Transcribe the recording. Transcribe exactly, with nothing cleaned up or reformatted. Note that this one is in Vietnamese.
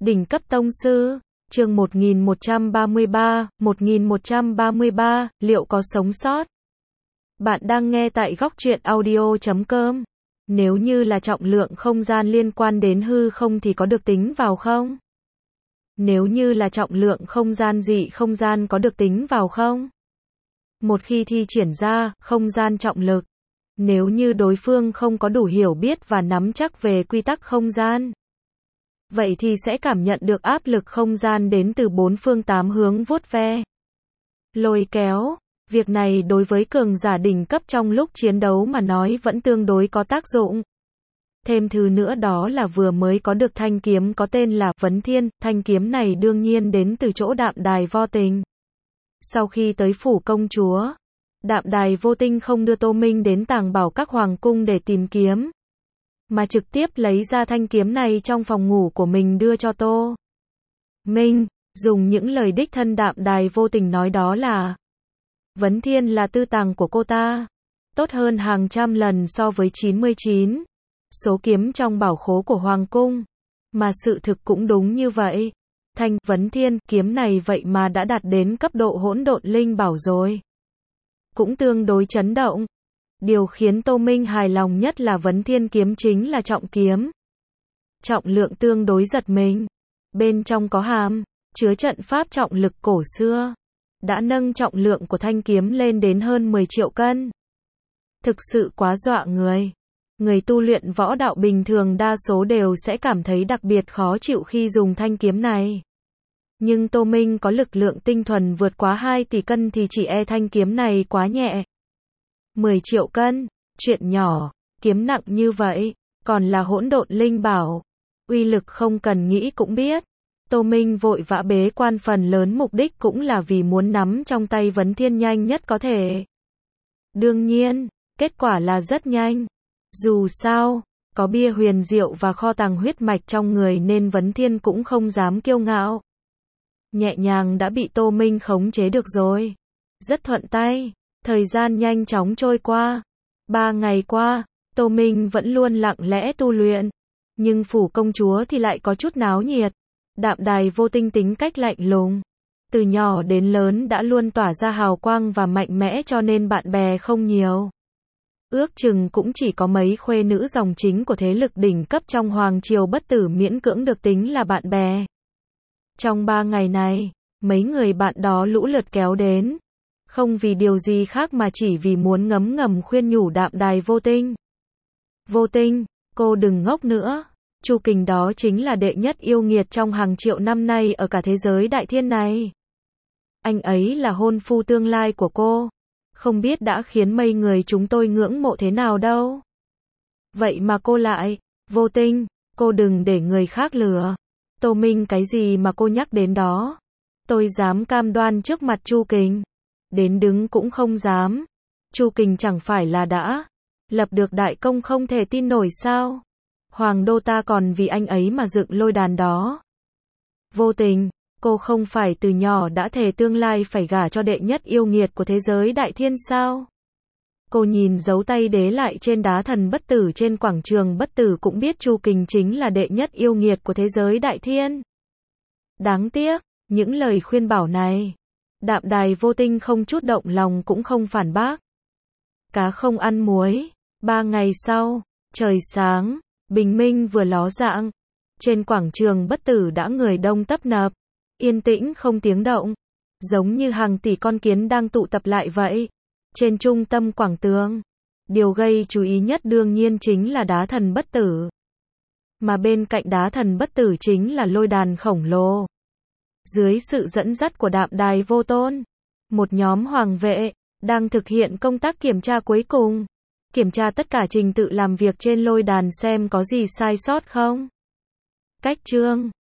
Đỉnh cấp tông sư, chương một nghìn một trăm ba mươi ba, một nghìn một trăm ba mươi ba, liệu có sống sót? Bạn đang nghe tại góc truyện audio chấm com. Nếu như là trọng lượng không gian liên quan đến hư không thì có được tính vào không? Nếu như là trọng lượng không gian dị không gian có được tính vào không? Một khi thi triển ra, không gian trọng lực. Nếu như đối phương không có đủ hiểu biết và nắm chắc về quy tắc không gian, vậy thì sẽ cảm nhận được áp lực không gian đến từ bốn phương tám hướng vuốt ve, lôi kéo. Việc này đối với cường giả đỉnh cấp trong lúc chiến đấu mà nói vẫn tương đối có tác dụng. Thêm thứ nữa đó là vừa mới có được thanh kiếm có tên là Vấn Thiên, thanh kiếm này đương nhiên đến từ chỗ Đạm Đài Vô Tình. Sau khi tới phủ công chúa, Đạm Đài Vô Tinh không đưa Tô Minh đến tàng bảo các hoàng cung để tìm kiếm, mà trực tiếp lấy ra thanh kiếm này trong phòng ngủ của mình đưa cho Tô Minh, dùng những lời đích thân Đạm Đài Vô Tình nói đó là Vấn Thiên là tư tàng của cô ta, tốt hơn hàng trăm lần so với chín mươi chín số kiếm trong bảo khố của hoàng cung. Mà sự thực cũng đúng như vậy. Thanh Vấn Thiên kiếm này vậy mà đã đạt đến cấp độ hỗn độn linh bảo rồi. Cũng tương đối chấn động. Điều khiến Tô Minh hài lòng nhất là Vấn Thiên kiếm chính là trọng kiếm. Trọng lượng tương đối giật mình. Bên trong có hàm chứa trận pháp trọng lực cổ xưa, đã nâng trọng lượng của thanh kiếm lên đến hơn mười triệu cân. Thực sự quá dọa người. Người tu luyện võ đạo bình thường đa số đều sẽ cảm thấy đặc biệt khó chịu khi dùng thanh kiếm này. Nhưng Tô Minh có lực lượng tinh thuần vượt quá hai tỷ cân thì chỉ e thanh kiếm này quá nhẹ. mười triệu cân, chuyện nhỏ, kiếm nặng như vậy, còn là hỗn độn linh bảo. Uy lực không cần nghĩ cũng biết. Tô Minh vội vã bế quan phần lớn mục đích cũng là vì muốn nắm trong tay Vấn Thiên nhanh nhất có thể. Đương nhiên, kết quả là rất nhanh. Dù sao, có bia huyền diệu và kho tàng huyết mạch trong người nên Vấn Thiên cũng không dám kiêu ngạo. Nhẹ nhàng đã bị Tô Minh khống chế được rồi. Rất thuận tay, thời gian nhanh chóng trôi qua. Ba ngày qua, Tô Minh vẫn luôn lặng lẽ tu luyện. Nhưng phủ công chúa thì lại có chút náo nhiệt. Đạm Đài Vô Tinh tính cách lạnh lùng, từ nhỏ đến lớn đã luôn tỏa ra hào quang và mạnh mẽ cho nên bạn bè không nhiều. Ước chừng cũng chỉ có mấy khuê nữ dòng chính của thế lực đỉnh cấp trong Hoàng Triều Bất Tử miễn cưỡng được tính là bạn bè. Trong ba ngày này, mấy người bạn đó lũ lượt kéo đến. Không vì điều gì khác mà chỉ vì muốn ngấm ngầm khuyên nhủ Đạm Đài Vô Tinh. Vô Tinh, cô đừng ngốc nữa. Chu Kình đó chính là đệ nhất yêu nghiệt trong hàng triệu năm nay ở cả thế giới đại thiên này. Anh ấy là hôn phu tương lai của cô. Không biết đã khiến mấy người chúng tôi ngưỡng mộ thế nào đâu. Vậy mà cô lại, Vô Tinh, cô đừng để người khác lừa. Tô Minh cái gì mà cô nhắc đến đó. Tôi dám cam đoan trước mặt Chu Kình. Đến đứng cũng không dám. Chu Kình chẳng phải là đã lập được đại công không thể tin nổi sao. Hoàng đô ta còn vì anh ấy mà dựng lôi đàn đó. Vô Tình, cô không phải từ nhỏ đã thề tương lai phải gả cho đệ nhất yêu nghiệt của thế giới đại thiên sao? Cô nhìn dấu tay đế lại trên đá thần bất tử trên quảng trường bất tử cũng biết Chu Kình chính là đệ nhất yêu nghiệt của thế giới đại thiên. Đáng tiếc, những lời khuyên bảo này, Đạm Đài Vô Tinh không chút động lòng cũng không phản bác. Cá không ăn muối. Ba ngày sau, trời sáng, bình minh vừa ló dạng. Trên quảng trường bất tử đã người đông tấp nập, yên tĩnh không tiếng động, giống như hàng tỷ con kiến đang tụ tập lại vậy. Trên trung tâm quảng trường, điều gây chú ý nhất đương nhiên chính là đá thần bất tử. Mà bên cạnh đá thần bất tử chính là lôi đàn khổng lồ. Dưới sự dẫn dắt của Đạm Đài Vô Tôn, một nhóm hoàng vệ đang thực hiện công tác kiểm tra cuối cùng. Kiểm tra tất cả trình tự làm việc trên lôi đàn xem có gì sai sót không. Cách chương